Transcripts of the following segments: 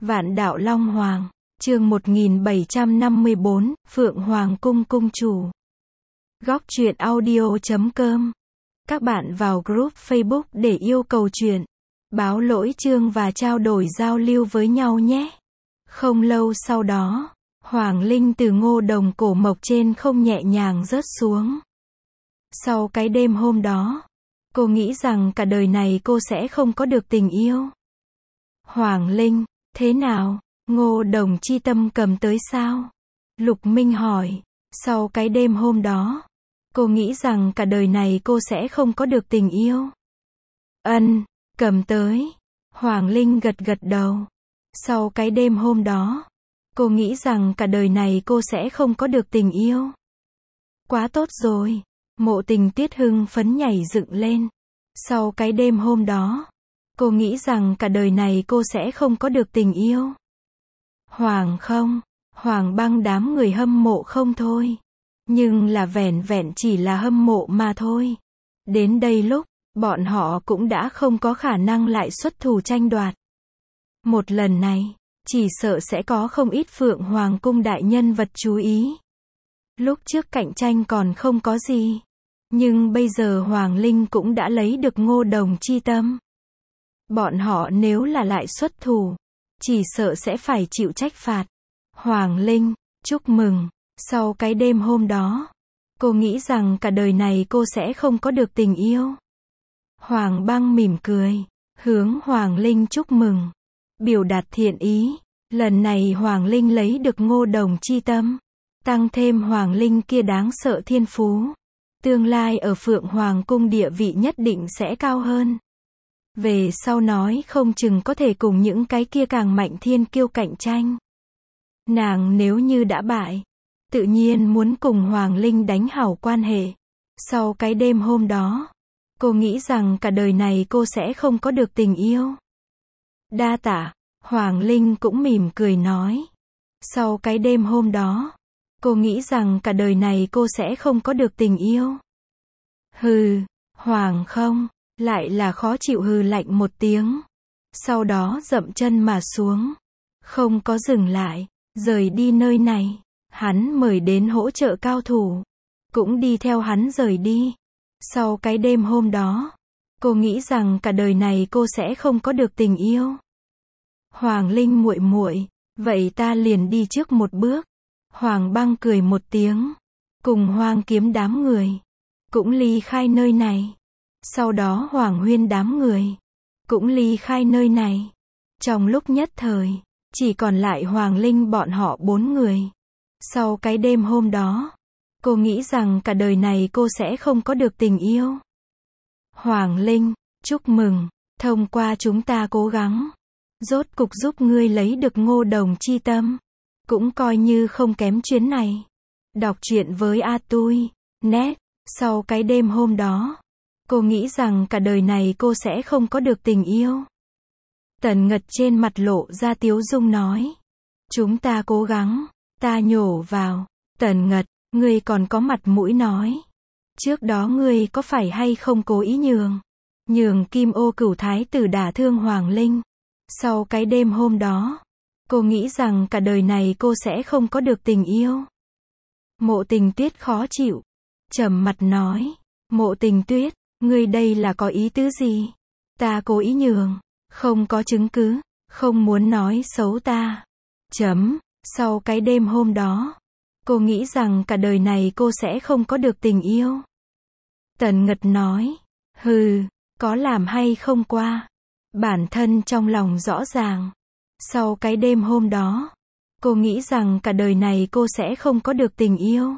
Vạn Đạo Long Hoàng, chương 1754, Phượng Hoàng Cung Cung Chủ. Góc truyện audio.com. Các bạn vào group Facebook để yêu cầu truyện, báo lỗi chương và trao đổi giao lưu với nhau nhé. Không lâu sau đó, Hoàng Linh từ ngô đồng cổ mộc trên không nhẹ nhàng rớt xuống. Sau cái đêm hôm đó, cô nghĩ rằng cả đời này cô sẽ không có được tình yêu. Hoàng Linh, thế nào? Ngô đồng chi tâm cầm tới sao? Lục Minh hỏi. Sau cái đêm hôm đó, cô nghĩ rằng cả đời này cô sẽ không có được tình yêu. Cầm tới. Hoàng Linh gật gật đầu. Sau cái đêm hôm đó, cô nghĩ rằng cả đời này cô sẽ không có được tình yêu. Quá tốt rồi. Mộ Tình Tuyết hưng phấn nhảy dựng lên. Sau cái đêm hôm đó, cô nghĩ rằng cả đời này cô sẽ không có được tình yêu. Hoàng Băng đám người hâm mộ không thôi. Nhưng là vẻn vẹn chỉ là hâm mộ mà thôi. Đến đây lúc, bọn họ cũng đã không có khả năng lại xuất thủ tranh đoạt. Một lần này, chỉ sợ sẽ có không ít Phượng Hoàng cung đại nhân vật chú ý. Lúc trước cạnh tranh còn không có gì. Nhưng bây giờ Hoàng Linh cũng đã lấy được ngô đồng chi tâm. Bọn họ nếu là lại xuất thủ, chỉ sợ sẽ phải chịu trách phạt. Hoàng Linh, chúc mừng. Sau cái đêm hôm đó, cô nghĩ rằng cả đời này cô sẽ không có được tình yêu. Hoàng Băng mỉm cười, hướng Hoàng Linh chúc mừng, biểu đạt thiện ý. Lần này Hoàng Linh lấy được ngô đồng chi tâm, tăng thêm Hoàng Linh kia đáng sợ thiên phú. Tương lai ở Phượng Hoàng cung địa vị nhất định sẽ cao hơn. Về sau nói không chừng có thể cùng những cái kia càng mạnh thiên kiêu cạnh tranh. Nàng nếu như đã bại, tự nhiên muốn cùng Hoàng Linh đánh hảo quan hệ. Sau cái đêm hôm đó, cô nghĩ rằng cả đời này cô sẽ không có được tình yêu. Đa tạ. Hoàng Linh cũng mỉm cười nói. Sau cái đêm hôm đó, cô nghĩ rằng cả đời này cô sẽ không có được tình yêu. Hừ, Hoàng không, lại là khó chịu hừ lạnh một tiếng. Sau đó dậm chân mà xuống. Không có dừng lại, rời đi nơi này. Hắn mời đến hỗ trợ cao thủ, cũng đi theo hắn rời đi. Sau cái đêm hôm đó, cô nghĩ rằng cả đời này cô sẽ không có được tình yêu. Hoàng Linh muội muội, vậy ta liền đi trước một bước. Hoàng Băng cười một tiếng, cùng Hoàng Kiếm đám người cũng ly khai nơi này. Sau đó Hoàng Huyên đám người cũng ly khai nơi này. Trong lúc nhất thời, chỉ còn lại Hoàng Linh bọn họ 4 người. Sau cái đêm hôm đó, cô nghĩ rằng cả đời này cô sẽ không có được tình yêu. Hoàng Linh, chúc mừng, thông qua chúng ta cố gắng, rốt cục giúp ngươi lấy được ngô đồng chi tâm. Cũng coi như không kém chuyến này. Đọc truyện với A-tui, net. Sau cái đêm hôm đó, cô nghĩ rằng cả đời này cô sẽ không có được tình yêu. Tần Ngật trên mặt lộ ra tiếu dung nói. Chúng ta cố gắng. Ta nhổ vào. Tần Ngật, ngươi còn có mặt mũi nói. Trước đó ngươi có phải hay không cố ý nhường Kim Ô Cửu Thái tử đả thương Hoàng Linh. Sau cái đêm hôm đó, cô nghĩ rằng cả đời này cô sẽ không có được tình yêu. Mộ Tình Tuyết khó chịu, trầm mặt nói. Mộ Tình Tuyết, ngươi đây là có ý tứ gì? Ta cố ý nhường, không có chứng cứ, không muốn nói xấu ta. Sau cái đêm hôm đó, cô nghĩ rằng cả đời này cô sẽ không có được tình yêu. Tần Ngật nói. Hừ, có làm hay không qua, bản thân trong lòng rõ ràng. Sau cái đêm hôm đó, cô nghĩ rằng cả đời này cô sẽ không có được tình yêu.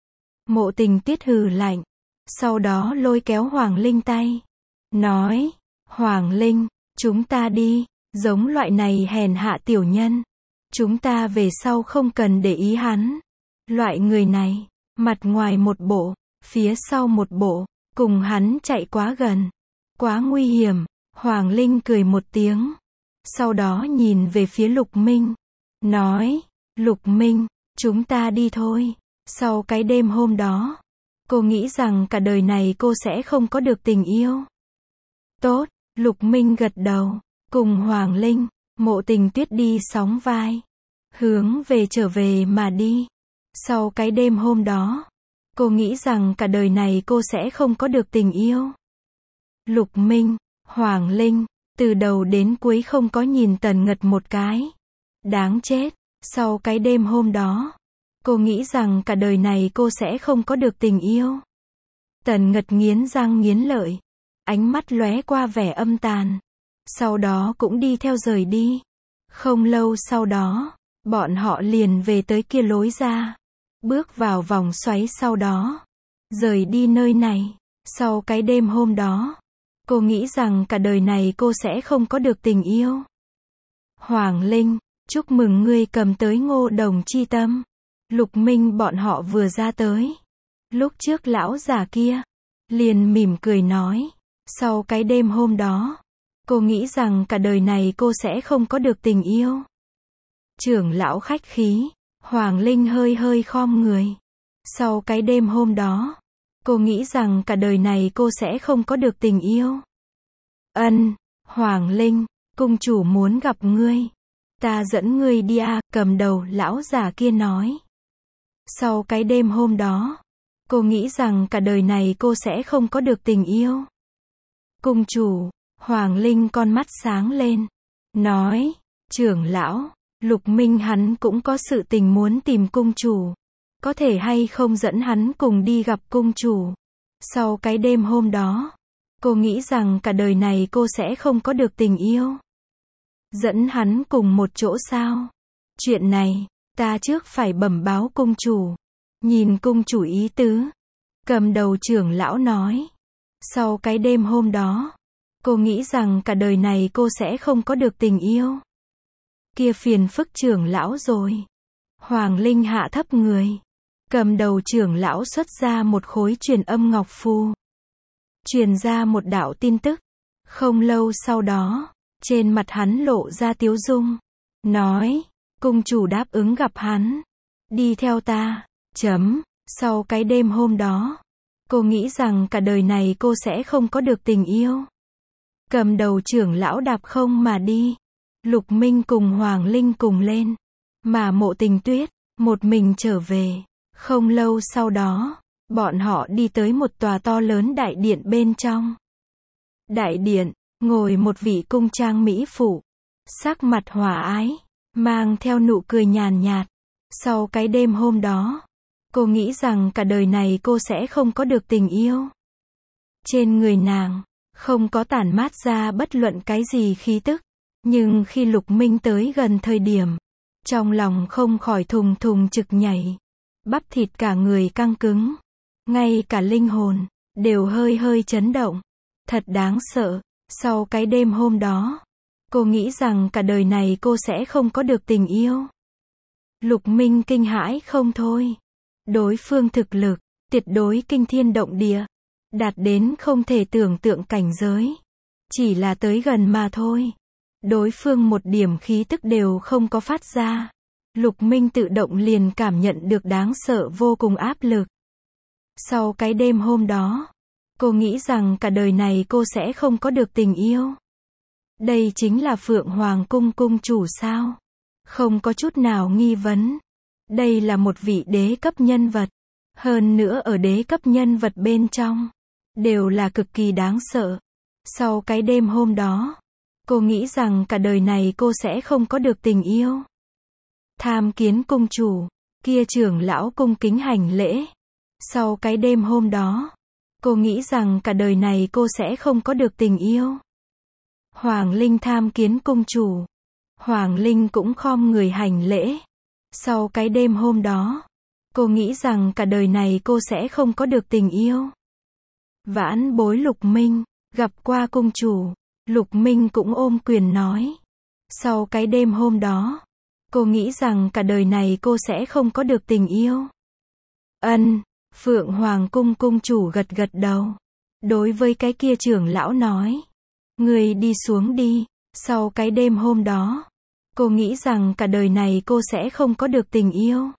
Mộ Tình Tuyết hừ lạnh, sau đó lôi kéo Hoàng Linh tay, nói. Hoàng Linh, chúng ta đi. Giống loại này hèn hạ tiểu nhân, chúng ta về sau không cần để ý hắn. Loại người này, mặt ngoài một bộ, phía sau một bộ, cùng hắn chạy quá gần, quá nguy hiểm. Hoàng Linh cười một tiếng, sau đó nhìn về phía Lục Minh, nói. Lục Minh, chúng ta đi thôi. Sau cái đêm hôm đó, cô nghĩ rằng cả đời này cô sẽ không có được tình yêu. Tốt. Lục Minh gật đầu, cùng Hoàng Linh, Mộ Tình Tuyết đi sóng vai, hướng về trở về mà đi. Sau cái đêm hôm đó, cô nghĩ rằng cả đời này cô sẽ không có được tình yêu. Lục Minh, Hoàng Linh, từ đầu đến cuối không có nhìn Tần Ngật một cái. Đáng chết, sau cái đêm hôm đó, cô nghĩ rằng cả đời này cô sẽ không có được tình yêu. Tần Ngật nghiến răng nghiến lợi, ánh mắt lóe qua vẻ âm tàn. Sau đó cũng đi theo rời đi. Không lâu sau đó, bọn họ liền về tới kia lối ra, bước vào vòng xoáy sau đó, rời đi nơi này. Sau cái đêm hôm đó, cô nghĩ rằng cả đời này cô sẽ không có được tình yêu. Hoàng Linh, chúc mừng ngươi cầm tới Ngô Đồng chi tâm. Lục Minh bọn họ vừa ra tới. Lúc trước lão già kia, liền mỉm cười nói. Sau cái đêm hôm đó, cô nghĩ rằng cả đời này cô sẽ không có được tình yêu. Trưởng lão khách khí, Hoàng Linh hơi hơi khom người. Sau cái đêm hôm đó, cô nghĩ rằng cả đời này cô sẽ không có được tình yêu. Ân, Hoàng Linh, cung chủ muốn gặp ngươi. Ta dẫn ngươi đi à, cầm đầu lão già kia nói. Sau cái đêm hôm đó, cô nghĩ rằng cả đời này cô sẽ không có được tình yêu. Cung chủ, Hoàng Linh con mắt sáng lên, nói, trưởng lão, Lục Minh hắn cũng có sự tình muốn tìm cung chủ. Có thể hay không dẫn hắn cùng đi gặp cung chủ. Sau cái đêm hôm đó, cô nghĩ rằng cả đời này cô sẽ không có được tình yêu. Dẫn hắn cùng một chỗ sao? Chuyện này, ta trước phải bẩm báo cung chủ. Nhìn cung chủ ý tứ. Cầm đầu trưởng lão nói. Sau cái đêm hôm đó, cô nghĩ rằng cả đời này cô sẽ không có được tình yêu. Kia phiền phức trưởng lão rồi. Hoàng Linh hạ thấp người. Cầm đầu trưởng lão xuất ra một khối truyền âm ngọc phù. Truyền ra một đạo tin tức. Không lâu sau đó, trên mặt hắn lộ ra tiếu dung. Nói, cung chủ đáp ứng gặp hắn. Đi theo ta. Sau cái đêm hôm đó, cô nghĩ rằng cả đời này cô sẽ không có được tình yêu. Cầm đầu trưởng lão đạp không mà đi. Lục Minh cùng Hoàng Linh cùng lên. Mà Mộ Tình Tuyết, một mình trở về. Không lâu sau đó, bọn họ đi tới một tòa to lớn đại điện bên trong. Đại điện, ngồi một vị cung trang mỹ phụ. Sắc mặt hòa ái, mang theo nụ cười nhàn nhạt. Sau cái đêm hôm đó, cô nghĩ rằng cả đời này cô sẽ không có được tình yêu. Trên người nàng, không có tản mát ra bất luận cái gì khí tức. Nhưng khi Lục Minh tới gần thời điểm, trong lòng không khỏi thùng thùng trực nhảy. Bắp thịt cả người căng cứng. Ngay cả linh hồn, đều hơi hơi chấn động. Thật đáng sợ. Sau cái đêm hôm đó, cô nghĩ rằng cả đời này cô sẽ không có được tình yêu. Lục Minh kinh hãi không thôi. Đối phương thực lực, tuyệt đối kinh thiên động địa. Đạt đến không thể tưởng tượng cảnh giới. Chỉ là tới gần mà thôi. Đối phương một điểm khí tức đều không có phát ra. Lục Minh tự động liền cảm nhận được đáng sợ vô cùng áp lực. Sau cái đêm hôm đó, cô nghĩ rằng cả đời này cô sẽ không có được tình yêu. Đây chính là Phượng Hoàng Cung cung chủ sao? Không có chút nào nghi vấn. Đây là một vị đế cấp nhân vật. Hơn nữa ở đế cấp nhân vật bên trong, đều là cực kỳ đáng sợ. Sau cái đêm hôm đó, cô nghĩ rằng cả đời này cô sẽ không có được tình yêu. Tham kiến cung chủ, kia trưởng lão cung kính hành lễ. Sau cái đêm hôm đó, cô nghĩ rằng cả đời này cô sẽ không có được tình yêu. Hoàng Linh tham kiến cung chủ. Hoàng Linh cũng khom người hành lễ. Sau cái đêm hôm đó, cô nghĩ rằng cả đời này cô sẽ không có được tình yêu. Vãn bối Lục Minh, gặp qua cung chủ. Lục Minh cũng ôm quyền nói. Sau cái đêm hôm đó, cô nghĩ rằng cả đời này cô sẽ không có được tình yêu. Ân, Phượng Hoàng Cung cung chủ gật gật đầu. Đối với cái kia trưởng lão nói. Người đi xuống đi. Sau cái đêm hôm đó, cô nghĩ rằng cả đời này cô sẽ không có được tình yêu.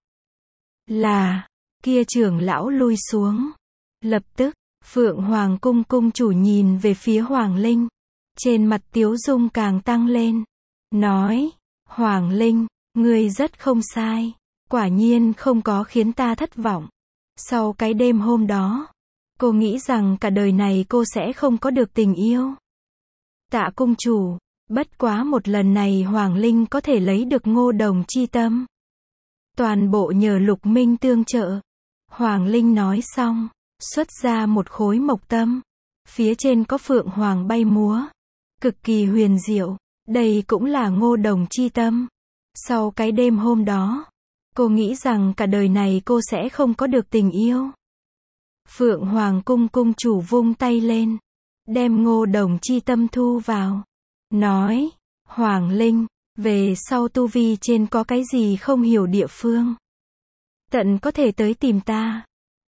Là, kia trưởng lão lui xuống. Lập tức, Phượng Hoàng Cung cung chủ nhìn về phía Hoàng Linh. Trên mặt tiếu dung càng tăng lên. nói, Hoàng Linh, ngươi rất không sai, quả nhiên không có khiến ta thất vọng. Sau cái đêm hôm đó, cô nghĩ rằng cả đời này cô sẽ không có được tình yêu. Tạ cung chủ, bất quá một lần này Hoàng Linh có thể lấy được Ngô Đồng chi tâm. Toàn bộ nhờ Lục Minh tương trợ. Hoàng Linh nói xong, xuất ra một khối mộc tâm. Phía trên có phượng hoàng bay múa. Cực kỳ huyền diệu, đây cũng là Ngô Đồng chi tâm. Sau cái đêm hôm đó, cô nghĩ rằng cả đời này cô sẽ không có được tình yêu. Phượng Hoàng cung cung chủ vung tay lên, đem Ngô Đồng chi tâm thu vào. Nói, Hoàng Linh, về sau tu vi trên có cái gì không hiểu địa phương, tận có thể tới tìm ta.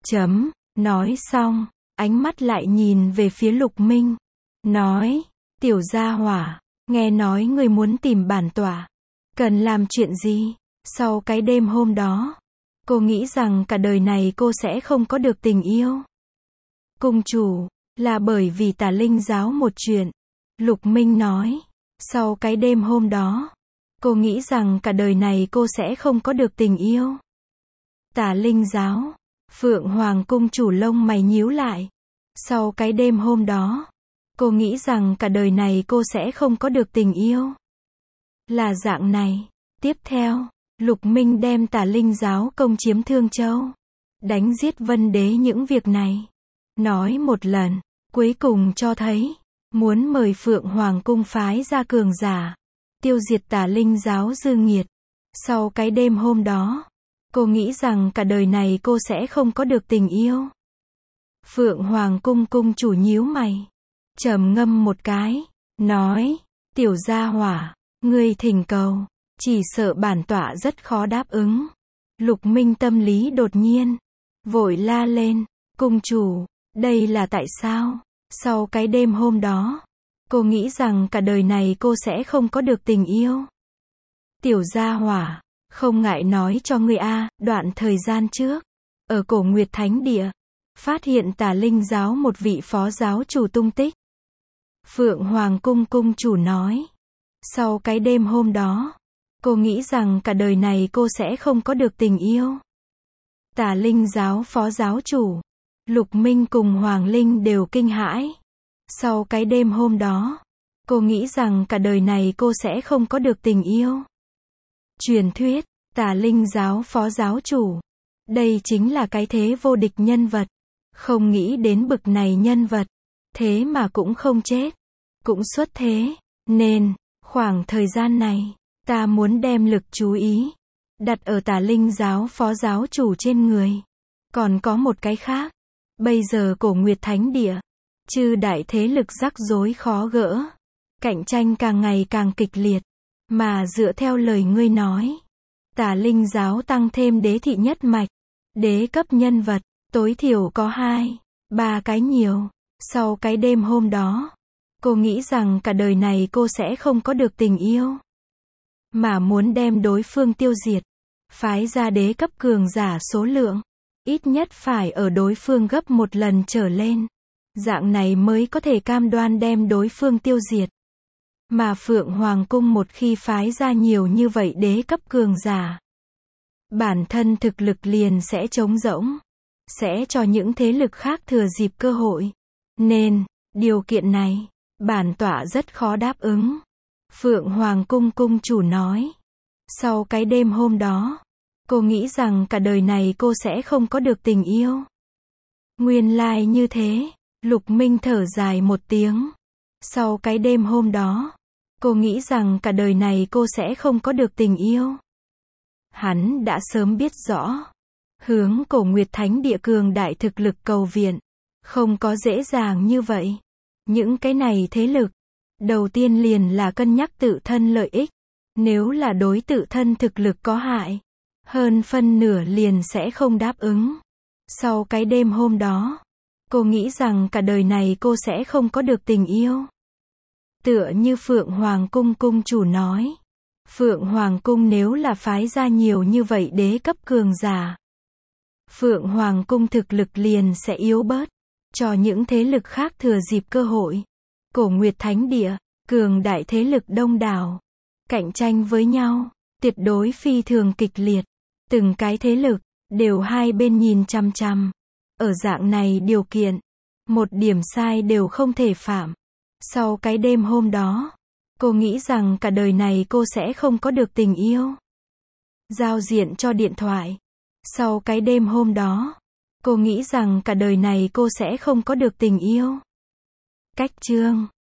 Nói xong, ánh mắt lại nhìn về phía Lục Minh. Nói, tiểu gia hỏa, nghe nói ngươi muốn tìm bản tọa. Cần làm chuyện gì? Sau cái đêm hôm đó, cô nghĩ rằng cả đời này cô sẽ không có được tình yêu. Cung chủ, là bởi vì Tà Linh giáo một chuyện. Lục Minh nói, sau cái đêm hôm đó, cô nghĩ rằng cả đời này cô sẽ không có được tình yêu. Tà Linh giáo, Phượng Hoàng cung chủ lông mày nhíu lại. Sau cái đêm hôm đó, cô nghĩ rằng cả đời này cô sẽ không có được tình yêu. Là dạng này. Tiếp theo, Lục Minh đem Tà Linh giáo công chiếm Thương Châu, đánh giết Vân Đế những việc này. Nói một lần, cuối cùng cho thấy, muốn mời Phượng Hoàng cung phái ra cường giả, tiêu diệt Tà Linh giáo dư nghiệt. Sau cái đêm hôm đó, cô nghĩ rằng cả đời này cô sẽ không có được tình yêu. Phượng Hoàng cung cung chủ nhíu mày, trầm ngâm một cái, nói, tiểu gia hỏa, ngươi thỉnh cầu, chỉ sợ bản tọa rất khó đáp ứng. Lục Minh tâm lý đột nhiên, vội la lên, cung chủ, đây là tại sao? Sau cái đêm hôm đó, cô nghĩ rằng cả đời này cô sẽ không có được tình yêu. Tiểu gia hỏa, không ngại nói cho ngươi đoạn thời gian trước, ở Cổ Nguyệt Thánh Địa, phát hiện Tà Linh giáo một vị phó giáo chủ tung tích. Phượng Hoàng cung cung chủ nói, sau cái đêm hôm đó, cô nghĩ rằng cả đời này cô sẽ không có được tình yêu. Tà Linh giáo phó giáo chủ, Lục Minh cùng Hoàng Linh đều kinh hãi. Sau cái đêm hôm đó, cô nghĩ rằng cả đời này cô sẽ không có được tình yêu. Truyền thuyết, Tà Linh giáo phó giáo chủ, đây chính là cái thế vô địch nhân vật. Không nghĩ đến bực này nhân vật, thế mà cũng không chết, cũng xuất thế, nên, khoảng thời gian này, ta muốn đem lực chú ý đặt ở Tà Linh giáo phó giáo chủ trên người. Còn có một cái khác, bây giờ Cổ Nguyệt Thánh Địa, chư đại thế lực rắc rối khó gỡ, cạnh tranh càng ngày càng kịch liệt, mà dựa theo lời ngươi nói, Tà Linh giáo tăng thêm đế thị nhất mạch, đế cấp nhân vật, tối thiểu có 2, 3 cái nhiều. Sau cái đêm hôm đó, cô nghĩ rằng cả đời này cô sẽ không có được tình yêu, mà muốn đem đối phương tiêu diệt, phái ra đế cấp cường giả số lượng, ít nhất phải ở đối phương gấp 1 lần trở lên. Dạng này mới có thể cam đoan đem đối phương tiêu diệt. Mà Phượng Hoàng cung một khi phái ra nhiều như vậy đế cấp cường giả, bản thân thực lực liền sẽ trống rỗng, sẽ cho những thế lực khác thừa dịp cơ hội. Nên, điều kiện này, bản tọa rất khó đáp ứng. Phượng Hoàng cung cung chủ nói. Sau cái đêm hôm đó, cô nghĩ rằng cả đời này cô sẽ không có được tình yêu. Nguyên lai như thế, Lục Minh thở dài một tiếng. Sau cái đêm hôm đó, cô nghĩ rằng cả đời này cô sẽ không có được tình yêu. Hắn đã sớm biết rõ, hướng Cổ Nguyệt Thánh Địa cường đại thực lực cầu viện, không có dễ dàng như vậy. Những cái này thế lực, đầu tiên liền là cân nhắc tự thân lợi ích. Nếu là đối tự thân thực lực có hại, hơn phân nửa liền sẽ không đáp ứng. Sau cái đêm hôm đó, cô nghĩ rằng cả đời này cô sẽ không có được tình yêu. Tựa như Phượng Hoàng cung cung chủ nói, Phượng Hoàng cung nếu là phái ra nhiều như vậy đế cấp cường giả, Phượng Hoàng cung thực lực liền sẽ yếu bớt, cho những thế lực khác thừa dịp cơ hội. Cổ Nguyệt Thánh Địa, cường đại thế lực đông đảo, cạnh tranh với nhau, tuyệt đối phi thường kịch liệt. Từng cái thế lực, đều hai bên nhìn chằm chằm. Ở dạng này điều kiện, một điểm sai đều không thể phạm. Sau cái đêm hôm đó, cô nghĩ rằng cả đời này cô sẽ không có được tình yêu. Giao diện cho điện thoại. Sau cái đêm hôm đó, cô nghĩ rằng cả đời này cô sẽ không có được tình yêu. Cách chương